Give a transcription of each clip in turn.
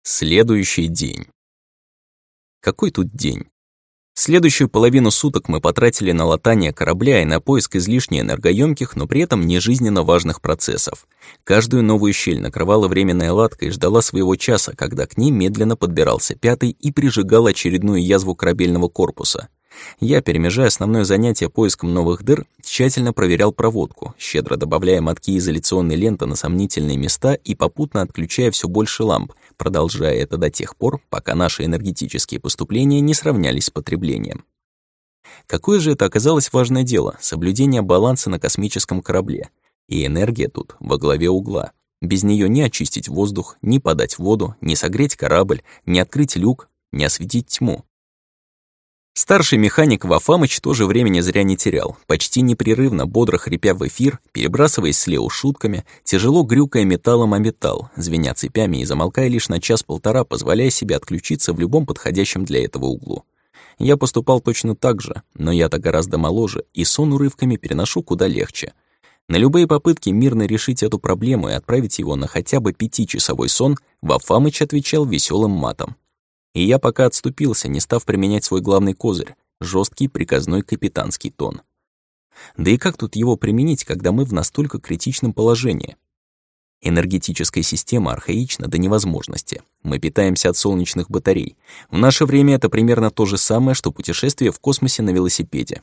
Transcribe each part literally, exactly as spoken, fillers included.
Следующий день. Какой тут день? Следующую половину суток мы потратили на латание корабля и на поиск излишне энергоёмких, но при этом не жизненно важных процессов. Каждую новую щель накрывала временная латка и ждала своего часа, когда к ней медленно подбирался пятый и прижигал очередную язву корабельного корпуса. Я, перемежая основное занятие поиском новых дыр, тщательно проверял проводку, щедро добавляя мотки изоляционной ленты на сомнительные места и попутно отключая все больше ламп, продолжая это до тех пор, пока наши энергетические поступления не сравнялись с потреблением. Какое же это оказалось важное дело — соблюдение баланса на космическом корабле. И энергия тут во главе угла. Без нее ни очистить воздух, ни подать воду, ни согреть корабль, ни открыть люк, ни осветить тьму. Старший механик Вафамыч тоже времени зря не терял, почти непрерывно, бодро хрипя в эфир, перебрасываясь с Лео шутками, тяжело грюкая металлом о металл, звеня цепями и замолкая лишь на час-полтора, позволяя себе отключиться в любом подходящем для этого углу. Я поступал точно так же, но я-то гораздо моложе, и сон урывками переношу куда легче. На любые попытки мирно решить эту проблему и отправить его на хотя бы пятичасовой сон Вафамыч отвечал веселым матом. И я пока отступился, не став применять свой главный козырь — жесткий приказной капитанский тон. Да и как тут его применить, когда мы в настолько критичном положении? Энергетическая система архаична до невозможности. Мы питаемся от солнечных батарей. В наше время это примерно то же самое, что путешествие в космосе на велосипеде.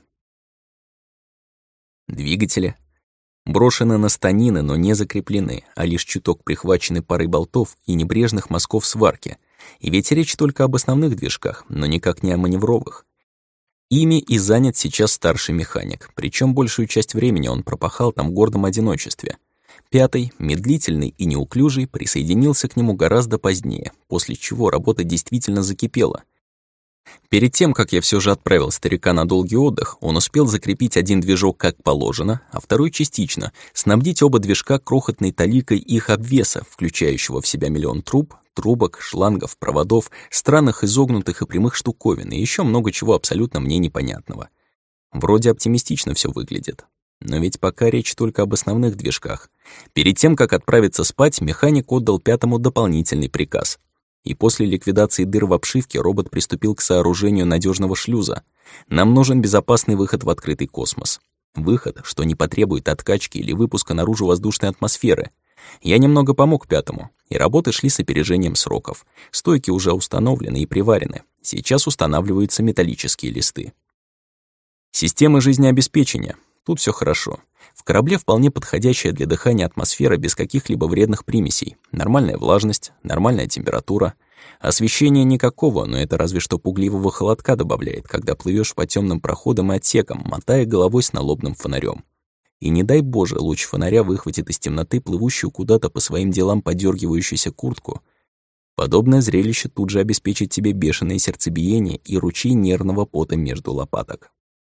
Двигатели брошены на станины, но не закреплены, а лишь чуток прихвачены парой болтов и небрежных мазков сварки. И ведь речь только об основных движках, но никак не о маневровых. Ими и занят сейчас старший механик, причем большую часть времени он пропахал там в гордом одиночестве. Пятый, медлительный и неуклюжий, присоединился к нему гораздо позднее, после чего работа действительно закипела. Перед тем, как я все же отправил старика на долгий отдых, он успел закрепить один движок как положено, а второй частично, снабдить оба движка крохотной таликой их обвеса, включающего в себя миллион труб, трубок, шлангов, проводов, странных изогнутых и прямых штуковин и еще много чего абсолютно мне непонятного. Вроде оптимистично все выглядит. Но ведь пока речь только об основных движках. Перед тем, как отправиться спать, механик отдал пятому дополнительный приказ. И после ликвидации дыр в обшивке робот приступил к сооружению надежного шлюза. Нам нужен безопасный выход в открытый космос. Выход, что не потребует откачки или выпуска наружу воздушной атмосферы. Я немного помог пятому, и работы шли с опережением сроков. Стойки уже установлены и приварены. Сейчас устанавливаются металлические листы. Системы жизнеобеспечения. Тут все хорошо. В корабле вполне подходящая для дыхания атмосфера без каких-либо вредных примесей. Нормальная влажность, нормальная температура. Освещения никакого, но это разве что пугливого холодка добавляет, когда плывешь по темным проходам и отсекам, мотая головой с налобным фонарем. И не дай Боже, луч фонаря выхватит из темноты плывущую куда-то по своим делам подергивающуюся куртку. Подобное зрелище тут же обеспечит тебе бешеное сердцебиение и ручей нервного пота между лопаток.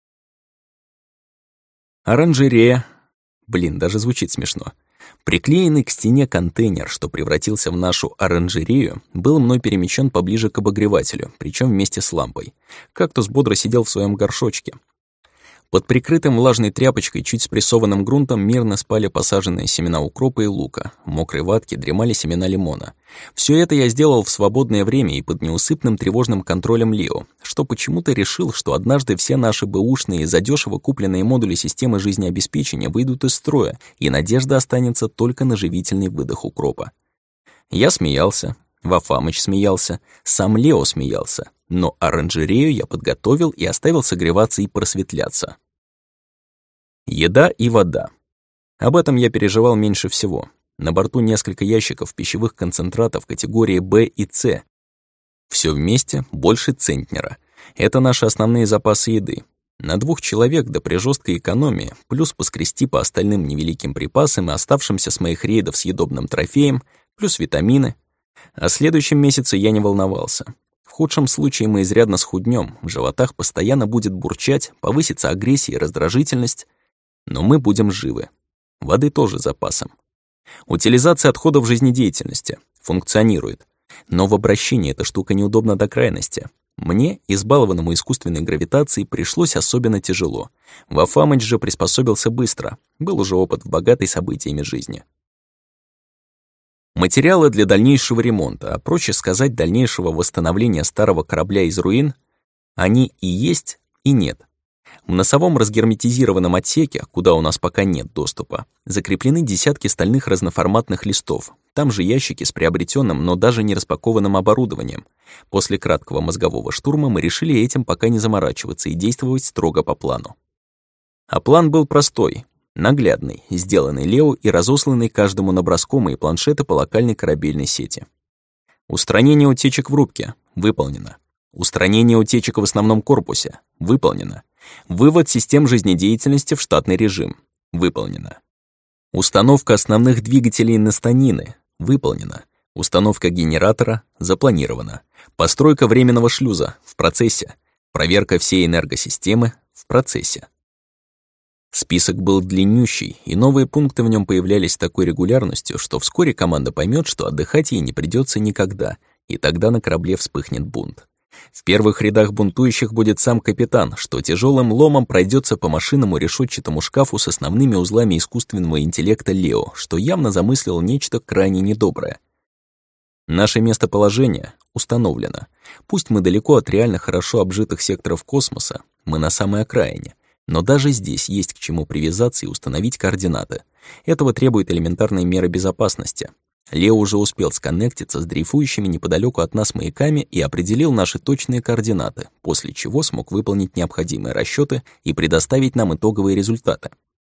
Оранжерея. Блин, даже звучит смешно. Приклеенный к стене контейнер, что превратился в нашу оранжерею, был мной перемещен поближе к обогревателю, причем вместе с лампой. Кактус бодро сидел в своем горшочке. Под прикрытым влажной тряпочкой, чуть спрессованным грунтом, мирно спали посаженные семена укропа и лука. В мокрой ватке дремали семена лимона. Все это я сделал в свободное время и под неусыпным тревожным контролем Лео, что почему-то решил, что однажды все наши бэушные, задешево купленные модули системы жизнеобеспечения выйдут из строя, и надежда останется только на живительный выдох укропа. Я смеялся, Вафамыч смеялся, сам Лео смеялся, но оранжерею я подготовил и оставил согреваться и просветляться. Еда и вода. Об этом я переживал меньше всего. На борту несколько ящиков пищевых концентратов категории Б и С. Все вместе больше центнера. Это наши основные запасы еды. На двух человек, да при жесткой экономии, плюс поскрести по остальным невеликим припасам и оставшимся с моих рейдов съедобным трофеем, плюс витамины. О следующем месяце я не волновался. В худшем случае мы изрядно схуднем, в животах постоянно будет бурчать, повысится агрессия и раздражительность. Но мы будем живы. Воды тоже запасом. Утилизация отходов жизнедеятельности функционирует. Но в обращении эта штука неудобна до крайности. Мне, избалованному искусственной гравитацией, пришлось особенно тяжело. Вафамыч же приспособился быстро. Был уже опыт в богатой событиями жизни. Материалы для дальнейшего ремонта, а проще сказать, дальнейшего восстановления старого корабля из руин, они и есть, и нет. В носовом разгерметизированном отсеке, куда у нас пока нет доступа, закреплены десятки стальных разноформатных листов, там же ящики с приобретенным, но даже не распакованным оборудованием. После краткого мозгового штурма мы решили этим пока не заморачиваться и действовать строго по плану. А план был простой, наглядный, сделанный Лео и разосланный каждому наброском и планшеты по локальной корабельной сети. Устранение утечек в рубке — выполнено. Устранение утечек в основном корпусе — выполнено. Вывод систем жизнедеятельности в штатный режим — выполнено. Установка основных двигателей на станины — выполнена. Установка генератора — запланирована. Постройка временного шлюза — в процессе. Проверка всей энергосистемы — в процессе. Список был длиннющий, и новые пункты в нем появлялись с такой регулярностью, что вскоре команда поймет, что отдыхать ей не придется никогда, и тогда на корабле вспыхнет бунт. В первых рядах бунтующих будет сам капитан, что тяжелым ломом пройдется по машинному решетчатому шкафу с основными узлами искусственного интеллекта Лео, что явно замыслил нечто крайне недоброе. Наше местоположение установлено. Пусть мы далеко от реально хорошо обжитых секторов космоса, мы на самой окраине, но даже здесь есть к чему привязаться и установить координаты. Этого требует элементарные меры безопасности. Лео уже успел сконнектиться с дрейфующими неподалеку от нас маяками и определил наши точные координаты, после чего смог выполнить необходимые расчеты и предоставить нам итоговые результаты.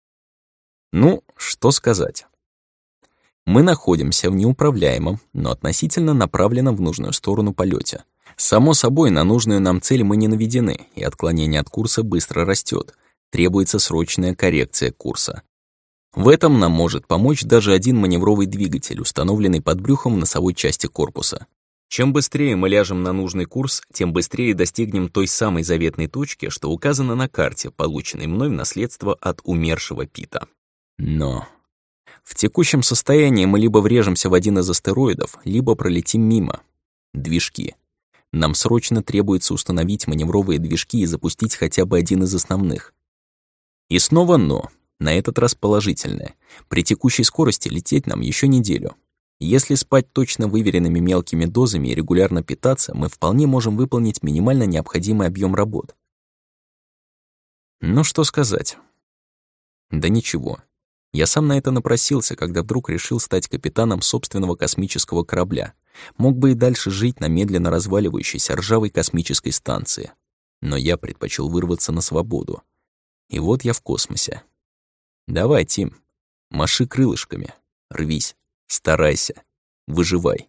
Ну, что сказать. Мы находимся в неуправляемом, но относительно направленном в нужную сторону полете. Само собой, на нужную нам цель мы не наведены, и отклонение от курса быстро растет. Требуется срочная коррекция курса. В этом нам может помочь даже один маневровый двигатель, установленный под брюхом в носовой части корпуса. Чем быстрее мы ляжем на нужный курс, тем быстрее достигнем той самой заветной точки, что указано на карте, полученной мной в наследство от умершего Пита. Но в текущем состоянии мы либо врежемся в один из астероидов, либо пролетим мимо. Движки. Нам срочно требуется установить маневровые движки и запустить хотя бы один из основных. И снова «но». На этот раз положительное. При текущей скорости лететь нам еще неделю. Если спать точно выверенными мелкими дозами и регулярно питаться, мы вполне можем выполнить минимально необходимый объем работ. Ну что сказать? Да ничего. Я сам на это напросился, когда вдруг решил стать капитаном собственного космического корабля. Мог бы и дальше жить на медленно разваливающейся ржавой космической станции. Но я предпочел вырваться на свободу. И вот я в космосе. Давай, Тим, маши крылышками, рвись, старайся, выживай.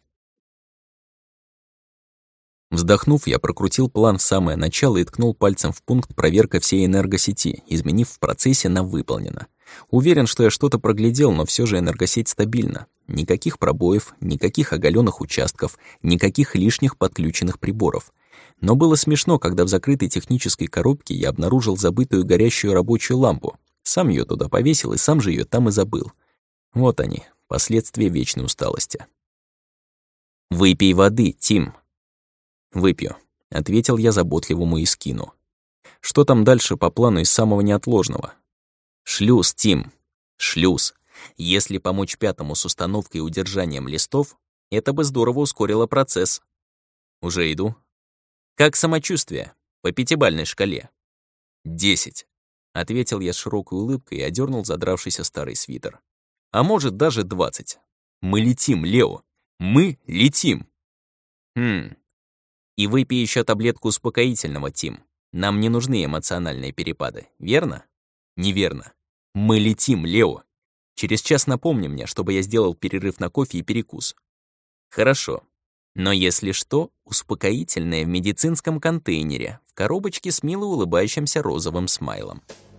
Вздохнув, я прокрутил план в самое начало и ткнул пальцем в пункт «Проверка всей энергосети», изменив в процессе на «Выполнено». Уверен, что я что-то проглядел, но все же энергосеть стабильна. Никаких пробоев, никаких оголенных участков, никаких лишних подключенных приборов. Но было смешно, когда в закрытой технической коробке я обнаружил забытую горящую рабочую лампу. Сам ее туда повесил и сам же ее там и забыл. Вот они, последствия вечной усталости. «Выпей воды, Тим». «Выпью», — ответил я заботливому Искину. «Что там дальше по плану из самого неотложного?» «Шлюз, Тим, шлюз. Если помочь пятому с установкой и удержанием листов, это бы здорово ускорило процесс». «Уже иду». «Как самочувствие? По пятибалльной шкале?» «Десять», — ответил я с широкой улыбкой и одернул задравшийся старый свитер. «А может, даже двадцать. Мы летим, Лео. Мы летим!» «Хм. И выпей еще таблетку успокоительного, Тим. Нам не нужны эмоциональные перепады, верно?» «Неверно. Мы летим, Лео. Через час напомни мне, чтобы я сделал перерыв на кофе и перекус». «Хорошо. Но если что, успокоительное в медицинском контейнере, в коробочке с мило улыбающимся розовым смайлом».